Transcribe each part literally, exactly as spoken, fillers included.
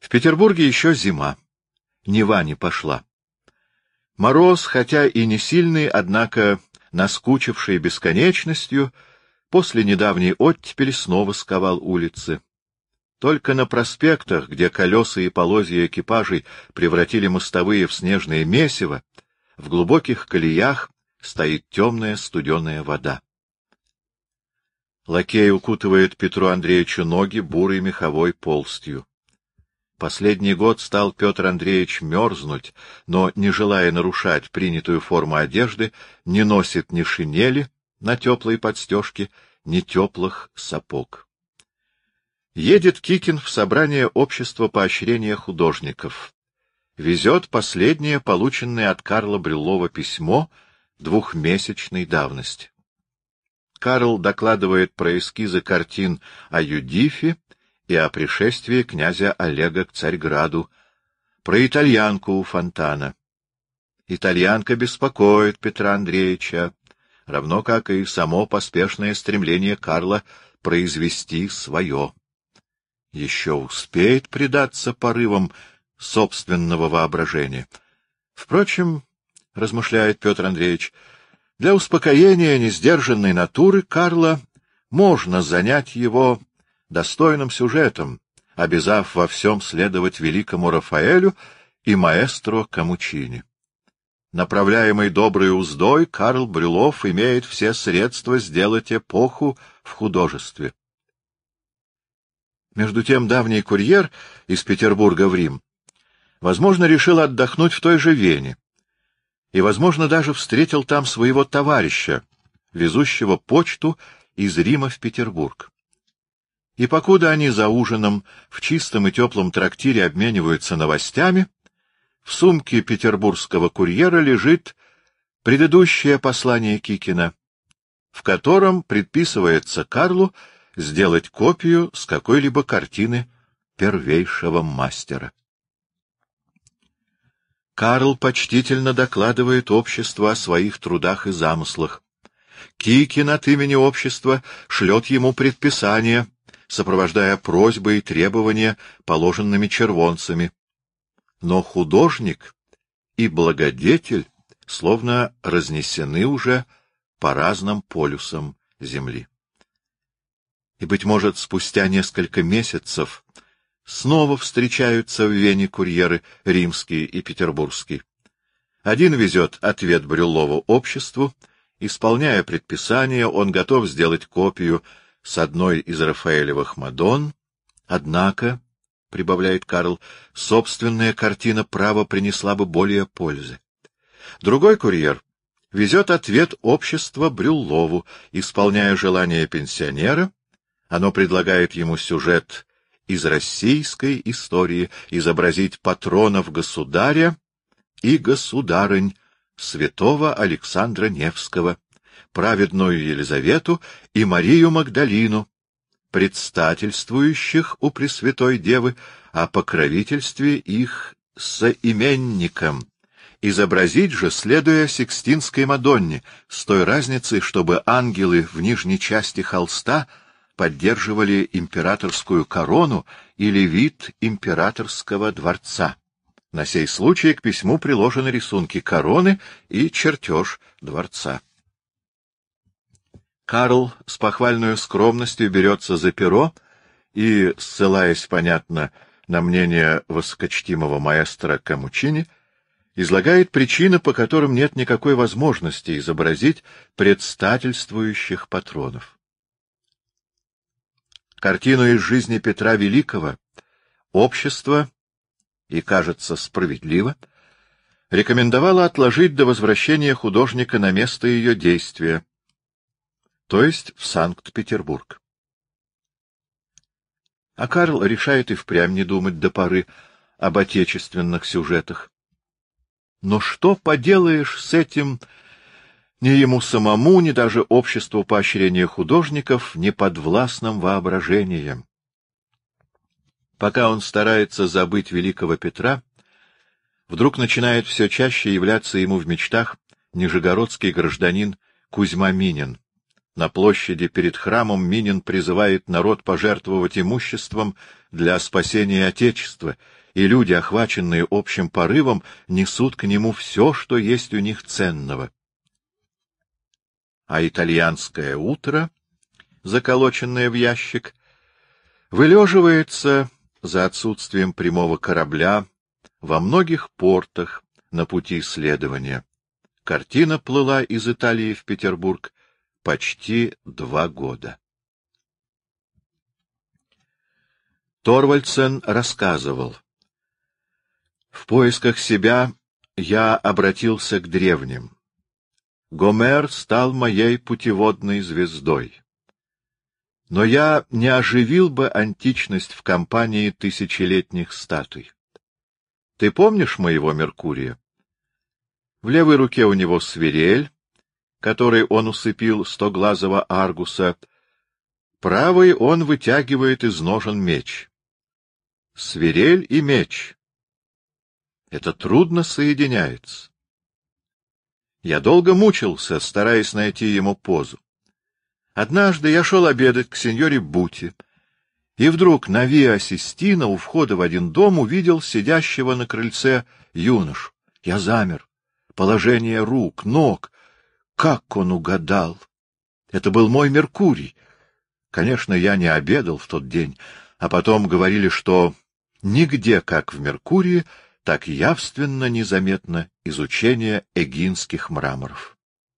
В Петербурге еще зима. Нева не пошла. Мороз, хотя и не сильный, однако наскучивший бесконечностью, после недавней оттепели снова сковал улицы. Только на проспектах, где колеса и полозья экипажей превратили мостовые в снежное месиво, в глубоких колеях стоит темная студеная вода. Лакей укутывает Петру Андреевичу ноги бурой меховой полстью. Последний год стал Петр Андреевич мерзнуть, но, не желая нарушать принятую форму одежды, не носит ни шинели на теплой подстежке, ни теплых сапог. Едет Кикин в собрание общества поощрения художников. Везет последнее, полученное от Карла Брюллова письмо двухмесячной давности. Карл докладывает про эскизы картин о Юдифе и о пришествии князя Олега к Царьграду, про итальянку у фонтана. Итальянка беспокоит Петра Андреевича, равно как и само поспешное стремление Карла произвести свое. Еще успеет предаться порывам собственного воображения. Впрочем, — размышляет Петр Андреевич, — для успокоения несдержанной натуры Карла можно занять его достойным сюжетом, обязав во всем следовать великому Рафаэлю и маэстро Камучини. Направляемый доброй уздой, Карл Брюллов имеет все средства сделать эпоху в художестве. Между тем давний курьер из Петербурга в Рим, возможно, решил отдохнуть в той же Вене, и, возможно, даже встретил там своего товарища, везущего почту из Рима в Петербург. И покуда они за ужином в чистом и теплом трактире обмениваются новостями, в сумке петербургского курьера лежит предыдущее послание Кикина, в котором предписывается Карлу сделать копию с какой-либо картины первейшего мастера. Карл почтительно докладывает обществу о своих трудах и замыслах. Кикин от имени общества шлет ему предписания, сопровождая просьбы и требования положенными червонцами. Но художник и благодетель словно разнесены уже по разным полюсам земли. И, быть может, спустя несколько месяцев снова встречаются в Вене курьеры римский и петербургский. Один везет ответ Брюллову обществу, исполняя предписание, он готов сделать копию с одной из Рафаэлевых Мадонн, однако, — прибавляет Карл, — собственная картина право принесла бы более пользы. Другой курьер везет ответ общества Брюллову, исполняя желание пенсионера, оно предлагает ему сюжет из российской истории, изобразить патронов государя и государынь святого Александра Невского, праведную Елизавету и Марию Магдалину, предстательствующих у Пресвятой Девы о покровительстве их соименникам, изобразить же, следуя Сикстинской Мадонне, с той разницей, чтобы ангелы в нижней части холста поддерживали императорскую корону или вид императорского дворца. На сей случай к письму приложены рисунки короны и чертеж дворца. Карл с похвальной скромностью берется за перо и, ссылаясь, понятно, на мнение высокочтимого маэстро Камучини, излагает причины, по которым нет никакой возможности изобразить предстательствующих патронов. Картину из жизни Петра Великого общество, и, кажется, справедливо, рекомендовало отложить до возвращения художника на место ее действия, то есть в Санкт-Петербург. А Карл решает и впрямь не думать до поры об отечественных сюжетах. Но что поделаешь с этим ни ему самому, ни даже обществу поощрения художников неподвластным воображением? Пока он старается забыть великого Петра, вдруг начинает все чаще являться ему в мечтах нижегородский гражданин Кузьма Минин. На площади перед храмом Минин призывает народ пожертвовать имуществом для спасения Отечества и люди, охваченные общим порывом, несут к нему все, что есть у них ценного. А итальянское утро, заколоченное в ящик, вылеживается за отсутствием прямого корабля во многих портах на пути следования. Картина плыла из Италии в Петербург почти два года. Торвальдсен рассказывал: «В поисках себя я обратился к древним. Гомер стал моей путеводной звездой. Но я не оживил бы античность в компании тысячелетних статуй. Ты помнишь моего Меркурия? В левой руке у него свирель, которой он усыпил стоглазого Аргуса, правой он вытягивает из ножен меч. Свирель и меч. Это трудно соединяется. Я долго мучился, стараясь найти ему позу. Однажды я шел обедать к сеньоре Бути, и вдруг на Виа Систина у входа в один дом увидел сидящего на крыльце юношу. Я замер. Положение рук, ног. Как он угадал! Это был мой Меркурий. Конечно, я не обедал в тот день, а потом говорили, что нигде, как в Меркурии, так явственно незаметно изучение эгинских мраморов.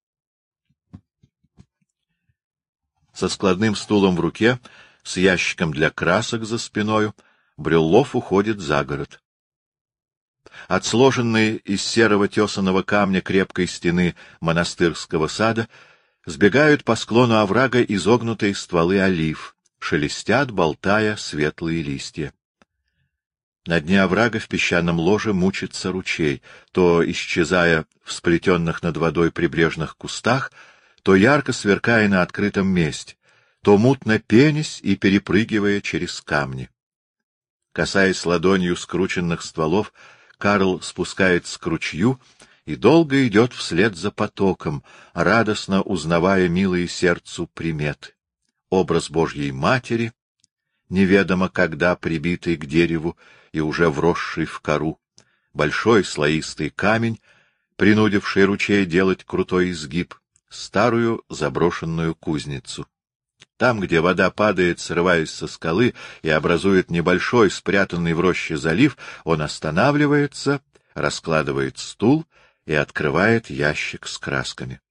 Со складным стулом в руке, с ящиком для красок за спиною, Брюллов уходит за город. От сложенной из серого тесаного камня крепкой стены монастырского сада сбегают по склону оврага изогнутые стволы олив, шелестят, болтая светлые листья. На дне оврага в песчаном ложе мучится ручей, то исчезая в сплетенных над водой прибрежных кустах, то ярко сверкая на открытом месте, то мутно пенясь и перепрыгивая через камни. Касаясь ладонью скрученных стволов, Карл спускается к ручью и долго идет вслед за потоком, радостно узнавая милые сердцу приметы. Образ Божьей Матери, неведомо когда прибитый к дереву и уже вросший в кору, большой слоистый камень, принудивший ручей делать крутой изгиб, старую заброшенную кузницу. Там, где вода падает, срываясь со скалы, и образует небольшой, спрятанный в роще залив, он останавливается, раскладывает стул и открывает ящик с красками.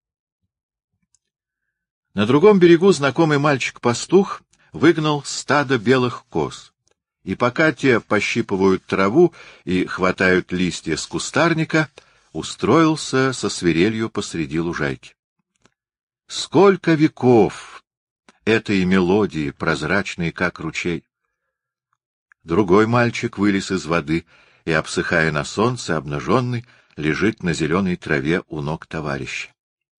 На другом берегу знакомый мальчик-пастух выгнал стадо белых коз, и пока те пощипывают траву и хватают листья с кустарника, устроился со свирелью посреди лужайки. Сколько веков этой мелодии, прозрачной, как ручей! Другой мальчик вылез из воды и, обсыхая на солнце, обнаженный, лежит на зеленой траве у ног товарища.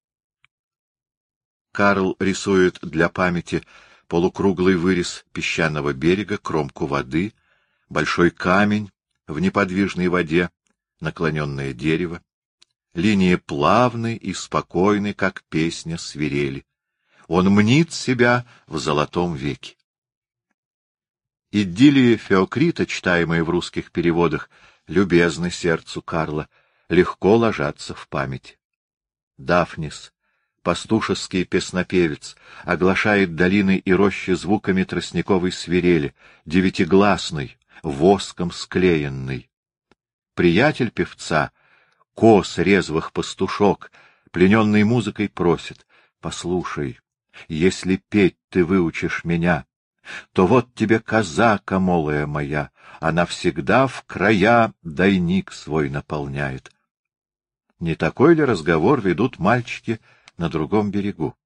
Карл рисует для памяти полукруглый вырез песчаного берега, кромку воды, большой камень в неподвижной воде, наклоненное дерево. Линии плавны и спокойны, как песня свирели. Он мнит себя в золотом веке. Идиллии Феокрита, читаемые в русских переводах, любезны сердцу Карла, легко ложатся в память. Дафнис, пастушеский песнопевец, оглашает долины и рощи звуками тростниковой свирели, девятигласный, воском склеенный. Приятель певца, коз резвых пастушок, плененный музыкой, просит: послушай, если петь ты выучишь меня, то вот тебе коза комолая моя, она всегда в края дайник свой наполняет. Не такой ли разговор ведут мальчики на другом берегу?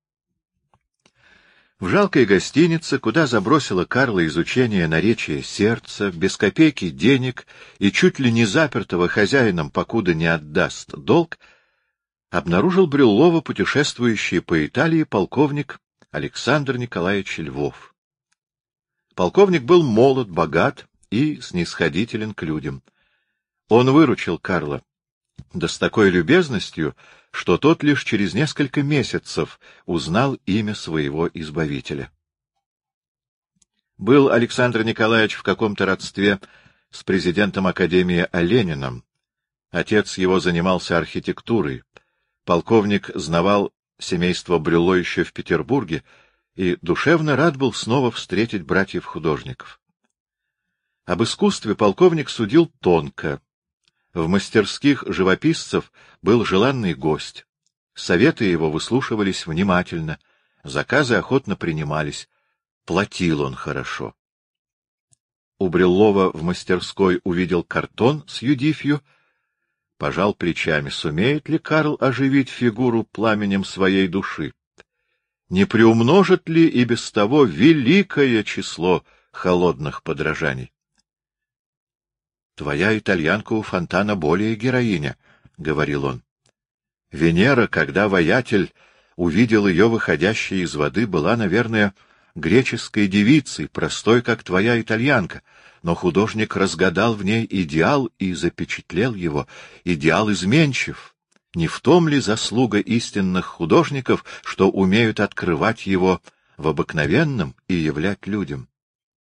В жалкой гостинице, куда забросило Карла изучение наречия сердца, без копейки денег и чуть ли не запертого хозяином, покуда не отдаст долг, обнаружил Брюллова путешествующий по Италии полковник Александр Николаевич Львов. Полковник был молод, богат и снисходителен к людям. Он выручил Карла, да с такой любезностью, что тот лишь через несколько месяцев узнал имя своего избавителя. Был Александр Николаевич в каком-то родстве с президентом Академии Олениным. Отец его занимался архитектурой. Полковник знавал семейство Брюлло еще в Петербурге и душевно рад был снова встретить братьев-художников. Об искусстве полковник судил тонко. В мастерских живописцев был желанный гость. Советы его выслушивались внимательно, заказы охотно принимались. Платил он хорошо. У Брюллова в мастерской увидел картон с Юдифью, пожал плечами. Сумеет ли Карл оживить фигуру пламенем своей души? Не приумножит ли и без того великое число холодных подражаний? — Твоя итальянка у фонтана более героиня, — говорил он. Венера, когда воятель увидел ее выходящей из воды, была, наверное, греческой девицей, простой, как твоя итальянка, но художник разгадал в ней идеал и запечатлел его. Идеал изменчив. Не в том ли заслуга истинных художников, что умеют открывать его в обыкновенном и являть людям?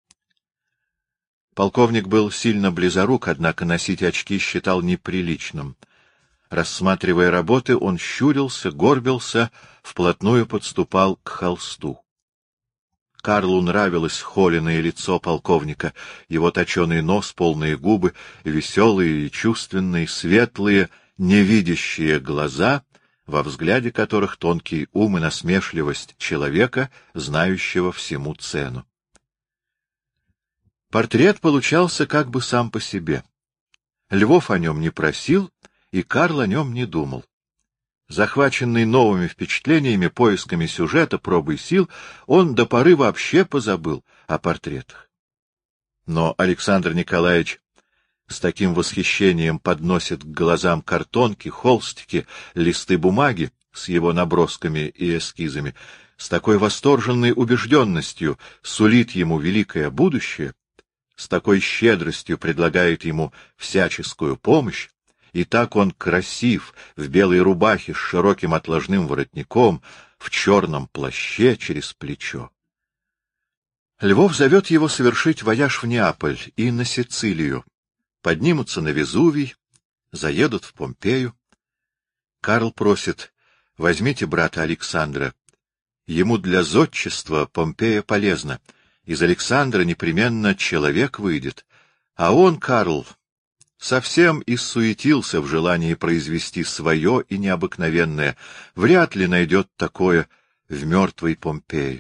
Полковник был сильно близорук, однако носить очки считал неприличным. Рассматривая работы, он щурился, горбился, вплотную подступал к холсту. Карлу нравилось холеное лицо полковника, его точеный нос, полные губы, веселые и чувственные, светлые, невидящие глаза, во взгляде которых тонкий ум и насмешливость человека, знающего всему цену. Портрет получался как бы сам по себе. Львов о нем не просил, и Карл о нем не думал. Захваченный новыми впечатлениями, поисками сюжета, пробой сил, он до поры вообще позабыл о портретах. Но Александр Николаевич с таким восхищением подносит к глазам картонки, холстики, листы бумаги с его набросками и эскизами, с такой восторженной убежденностью сулит ему великое будущее, с такой щедростью предлагает ему всяческую помощь, и так он красив, в белой рубахе с широким отложным воротником, в черном плаще через плечо. Львов зовет его совершить вояж в Неаполь и на Сицилию. Поднимутся на Везувий, заедут в Помпею. Карл просит: возьмите брата Александра. Ему для зодчества Помпея полезна. Из Александра непременно человек выйдет. А он, Карл, совсем иссуетился в желании произвести свое и необыкновенное. Вряд ли найдет такое в мертвой Помпеи.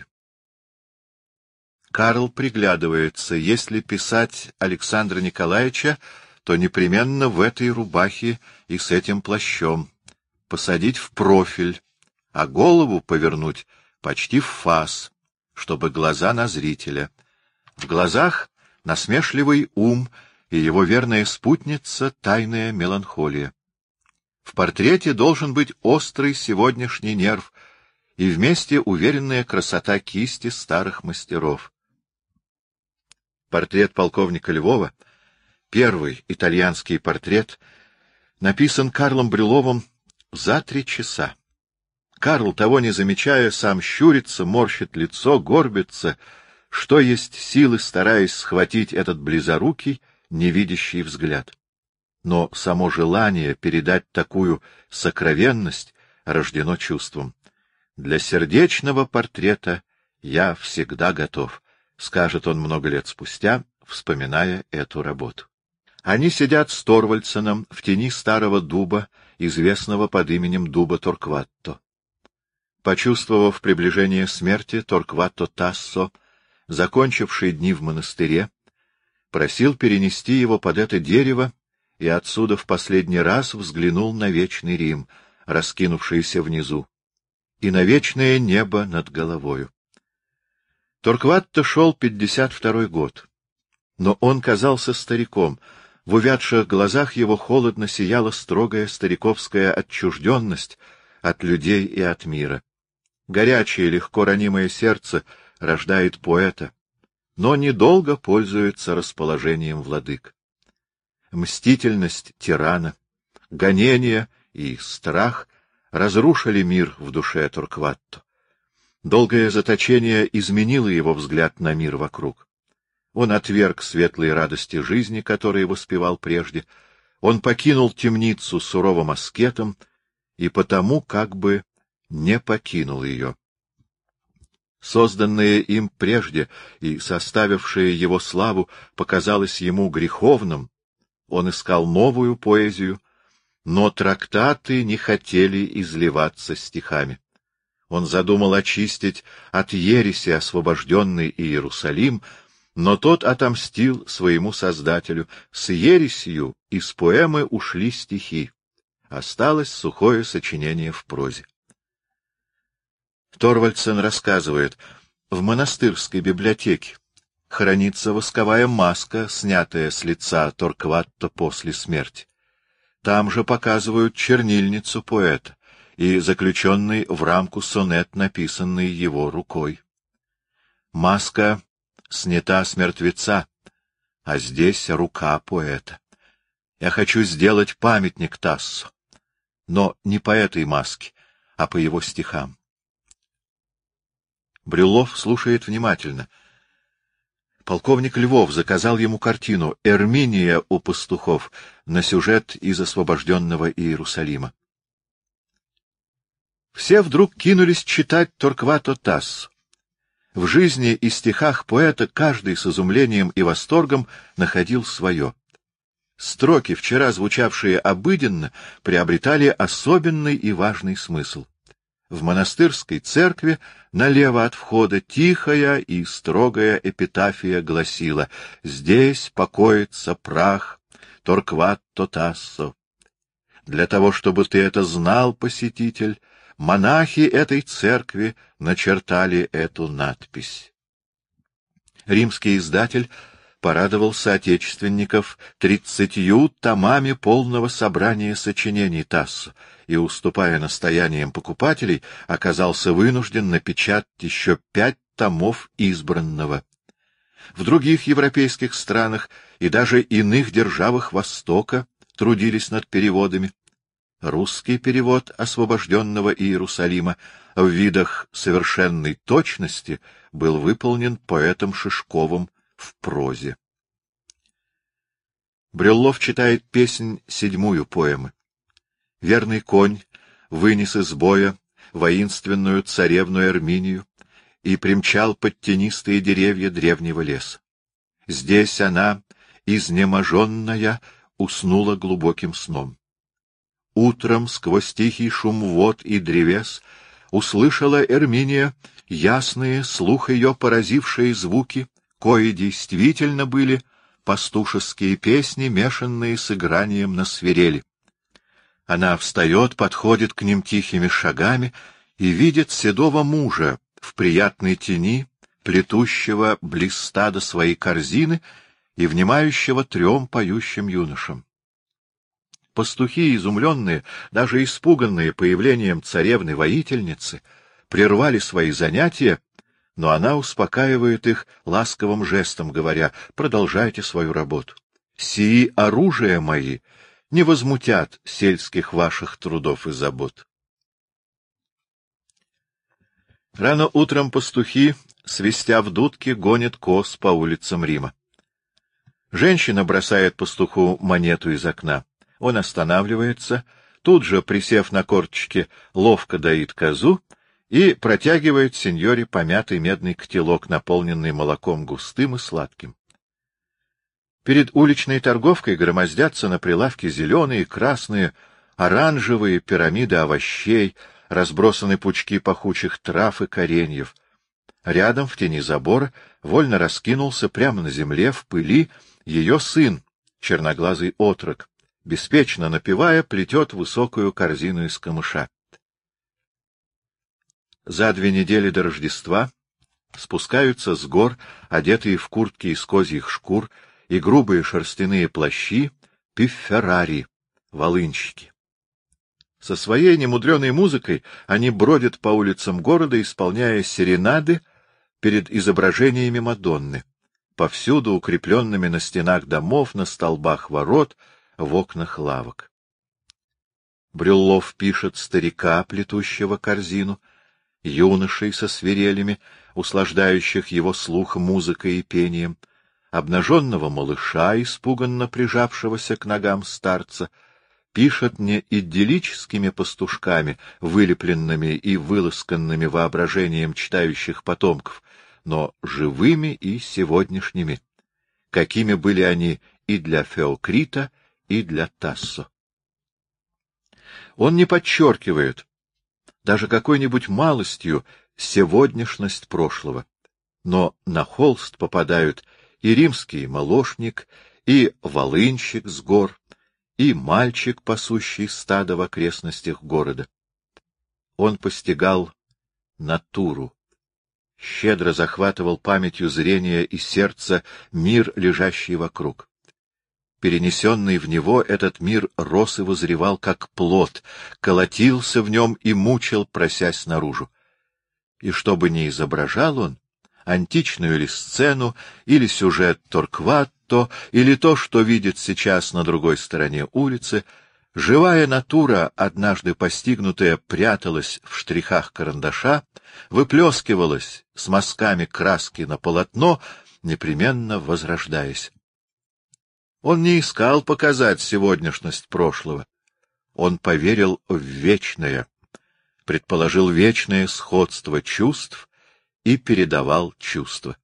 Карл приглядывается. Если писать Александра Николаевича, то непременно в этой рубахе и с этим плащом. Посадить в профиль, а голову повернуть почти в фас, чтобы глаза на зрителя. В глазах насмешливый ум и его верная спутница — тайная меланхолия. В портрете должен быть острый сегодняшний нерв и вместе уверенная красота кисти старых мастеров. Портрет полковника Львова, первый итальянский портрет, написан Карлом Брюлловым за три часа. Карл, того не замечая, сам щурится, морщит лицо, горбится, что есть силы, стараясь схватить этот близорукий, невидящий взгляд. Но само желание передать такую сокровенность рождено чувством. Для сердечного портрета я всегда готов, скажет он много лет спустя, вспоминая эту работу. Они сидят с Торвальдсеном в тени старого дуба, известного под именем дуба Торкватто. Почувствовав приближение смерти, Торкватто Тассо, закончивший дни в монастыре, просил перенести его под это дерево, и отсюда в последний раз взглянул на вечный Рим, раскинувшийся внизу, и на вечное небо над головою. Торкватто шел пятьдесят второй год, но он казался стариком. В увядших глазах его холодно сияла строгая стариковская отчужденность от людей и от мира. Горячее, легко ранимое сердце рождает поэта, но недолго пользуется расположением владык. Мстительность тирана, гонение и страх разрушили мир в душе Торкватто. Долгое заточение изменило его взгляд на мир вокруг. Он отверг светлые радости жизни, которые воспевал прежде. Он покинул темницу суровым аскетом и потому как бы не покинул ее. Созданное им прежде и составившее его славу показалось ему греховным. Он искал новую поэзию, но трактаты не хотели изливаться стихами. Он задумал очистить от ереси освобожденный Иерусалим, но тот отомстил своему создателю. С ересью из поэмы ушли стихи. Осталось сухое сочинение в прозе. Торвальдсен рассказывает, в монастырской библиотеке хранится восковая маска, снятая с лица Торкватта после смерти. Там же показывают чернильницу поэта и заключенный в рамку сонет, написанный его рукой. Маска снята с мертвеца, а здесь рука поэта. Я хочу сделать памятник Тассо, но не по этой маске, а по его стихам. Брюллов слушает внимательно. Полковник Львов заказал ему картину «Эрминия у пастухов» на сюжет из освобожденного Иерусалима. Все вдруг кинулись читать Торквато Тассо. В жизни и стихах поэта каждый с изумлением и восторгом находил свое. Строки, вчера звучавшие обыденно, приобретали особенный и важный смысл. В монастырской церкви налево от входа тихая и строгая эпитафия гласила: «Здесь покоится прах Торквато Тассо». Для того, чтобы ты это знал, посетитель, монахи этой церкви начертали эту надпись. Римский издатель порадовал соотечественников тридцатью томами полного собрания сочинений Тассо и, уступая настояниям покупателей, оказался вынужден напечатать еще пять томов избранного. В других европейских странах и даже иных державах Востока трудились над переводами. Русский перевод освобожденного Иерусалима в видах совершенной точности был выполнен поэтом Шишковым в прозе. Брюллов читает песнь седьмую поэмы. Верный конь вынес из боя воинственную царевну Эрминию и примчал под тенистые деревья древнего леса. Здесь она, изнеможенная, уснула глубоким сном. Утром сквозь тихий шум вод и древес услышала Эрминия ясные, слух ее поразившие звуки, кои действительно были пастушеские песни, мешанные с игранием на свирели. Она встает, подходит к ним тихими шагами и видит седого мужа в приятной тени, плетущего близ стада своей корзины и внимающего трем поющим юношам. Пастухи, изумленные, даже испуганные появлением царевны-воительницы, прервали свои занятия, но она успокаивает их ласковым жестом, говоря: «Продолжайте свою работу. Сии оружия мои не возмутят сельских ваших трудов и забот». Рано утром пастухи, свистя в дудки, гонят коз по улицам Рима. Женщина бросает пастуху монету из окна. Он останавливается, тут же, присев на корточки, ловко доит козу и протягивает сеньоре помятый медный котелок, наполненный молоком густым и сладким. Перед уличной торговкой громоздятся на прилавке зеленые, красные, оранжевые пирамиды овощей, разбросаны пучки пахучих трав и кореньев. Рядом, в тени забора, вольно раскинулся прямо на земле, в пыли, ее сын, черноглазый отрок, беспечно напевая, плетет высокую корзину из камыша. За две недели до Рождества спускаются с гор, одетые в куртки из козьих шкур и грубые шерстяные плащи, пифферари, волынщики. Со своей немудреной музыкой они бродят по улицам города, исполняя серенады перед изображениями Мадонны, повсюду укрепленными на стенах домов, на столбах ворот, в окнах лавок. Брюллов пишет старика, плетущего корзину, юношей со свирелями, услаждающих его слух музыкой и пением, обнаженного малыша, испуганно прижавшегося к ногам старца, пишет не идиллическими пастушками, вылепленными и выласканными воображением читающих потомков, но живыми и сегодняшними, какими были они и для Феокрита, и для Тассо. Он не подчеркивает даже какой-нибудь малостью сегодняшность прошлого, но на холст попадают и римский молошник, и волынщик с гор, и мальчик, пасущий стадо в окрестностях города. Он постигал натуру, щедро захватывал памятью зрения и сердца мир, лежащий вокруг. Перенесенный в него, этот мир рос и возревал, как плод, колотился в нем и мучил, просясь наружу. И что бы ни изображал он, античную ли сцену, или сюжет Торкватто, или то, что видит сейчас на другой стороне улицы, живая натура, однажды постигнутая, пряталась в штрихах карандаша, выплескивалась с мазками краски на полотно, непременно возрождаясь. Он не искал показать сегодняшность прошлого. Он поверил в вечное, предположил вечное сходство чувств и передавал чувства.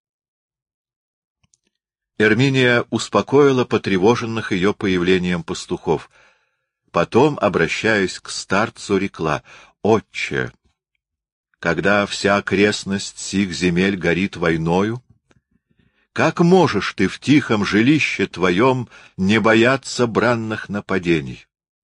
Эрминия успокоила потревоженных ее появлением пастухов. Потом, обращаясь к старцу, рекла: «Отче, когда вся окрестность сих земель горит войною, как можешь ты в тихом жилище твоем не бояться бранных нападений?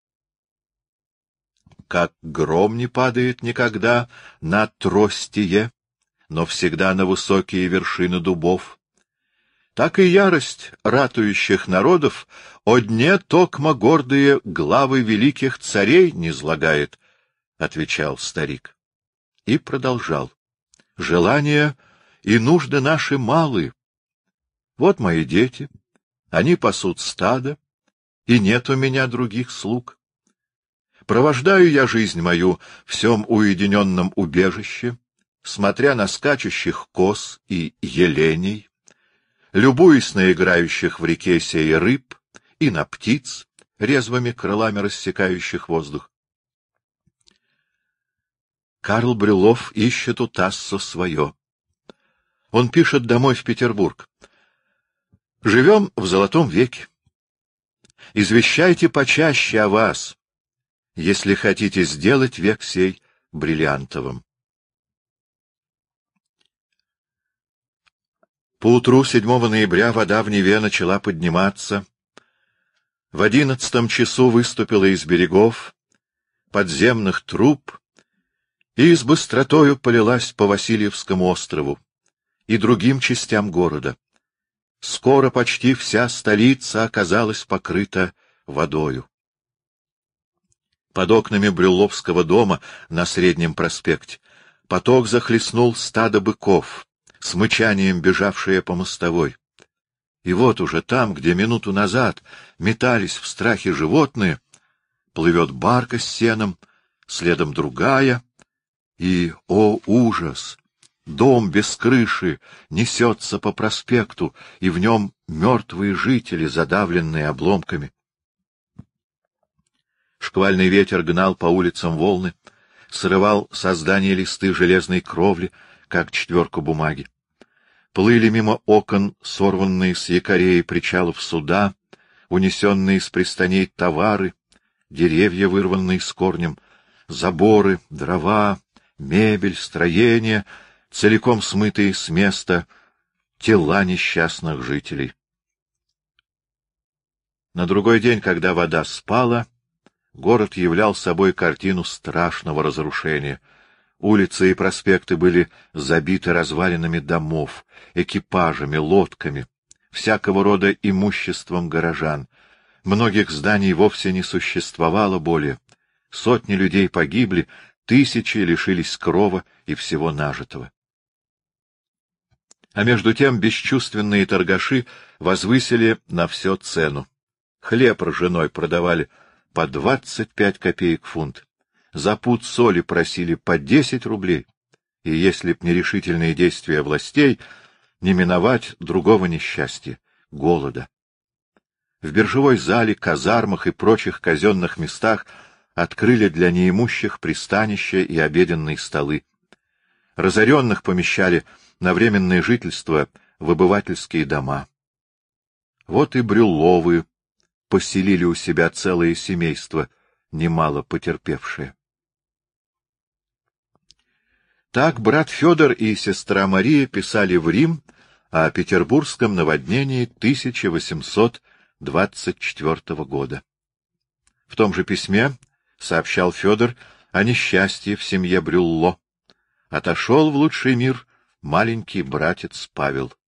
Как гром не падает никогда на тростие, но всегда на высокие вершины дубов, так и ярость ратующих народов о дне токмо гордые главы великих царей низлагает, — отвечал старик. И продолжал: «Желания и нужды наши малы. Вот мои дети, они пасут стадо, и нет у меня других слуг. Провождаю я жизнь мою в сем уединенном убежище, смотря на скачущих коз и еленей, любуясь на играющих в реке сей рыб и на птиц, резвыми крылами рассекающих воздух. Карл Брюллов ищет у Тассо свое. Он пишет домой в Петербург: «Живем в золотом веке. Извещайте почаще о вас, если хотите сделать век сей бриллиантовым». Поутру седьмого ноября вода в Неве начала подниматься. В одиннадцатом часу выступила из берегов, подземных труб, и с быстротою полилась по Васильевскому острову и другим частям города. Скоро почти вся столица оказалась покрыта водою. Под окнами Брюлловского дома на Среднем проспекте поток захлестнул стадо быков, с мычанием бежавшие по мостовой. И вот уже там, где минуту назад метались в страхе животные, плывет барка с сеном, следом другая, и, о ужас! Дом без крыши несется по проспекту, и в нем мертвые жители, задавленные обломками. Шквальный ветер гнал по улицам волны, срывал со здания листы железной кровли, как четверку бумаги. Плыли мимо окон сорванные с якорей причалов суда, унесенные с пристаней товары, деревья, вырванные с корнем, заборы, дрова, мебель, строения, целиком смытые с места, тела несчастных жителей. На другой день, когда вода спала, город являл собой картину страшного разрушения. Улицы и проспекты были забиты развалинами домов, экипажами, лодками, всякого рода имуществом горожан. Многих зданий вовсе не существовало более. Сотни людей погибли, тысячи лишились крова и всего нажитого. А между тем бесчувственные торгаши возвысили на все цену. Хлеб ржаной продавали по двадцать пять копеек фунт. За пуд соли просили по десять рублей. И если б не решительные действия властей, не миновать другого несчастья — голода. В биржевой зале, казармах и прочих казенных местах открыли для неимущих пристанища и обеденные столы. Разоренных помещали на временное жительство в обывательские дома. Вот и Брюлловы поселили у себя целое семейство, немало потерпевшее. Так брат Федор и сестра Мария писали в Рим о петербургском наводнении тысяча восемьсот двадцать четвёртого года. В том же письме сообщал Федор о несчастье в семье Брюлло. Отошел в лучший мир маленький братец Павел.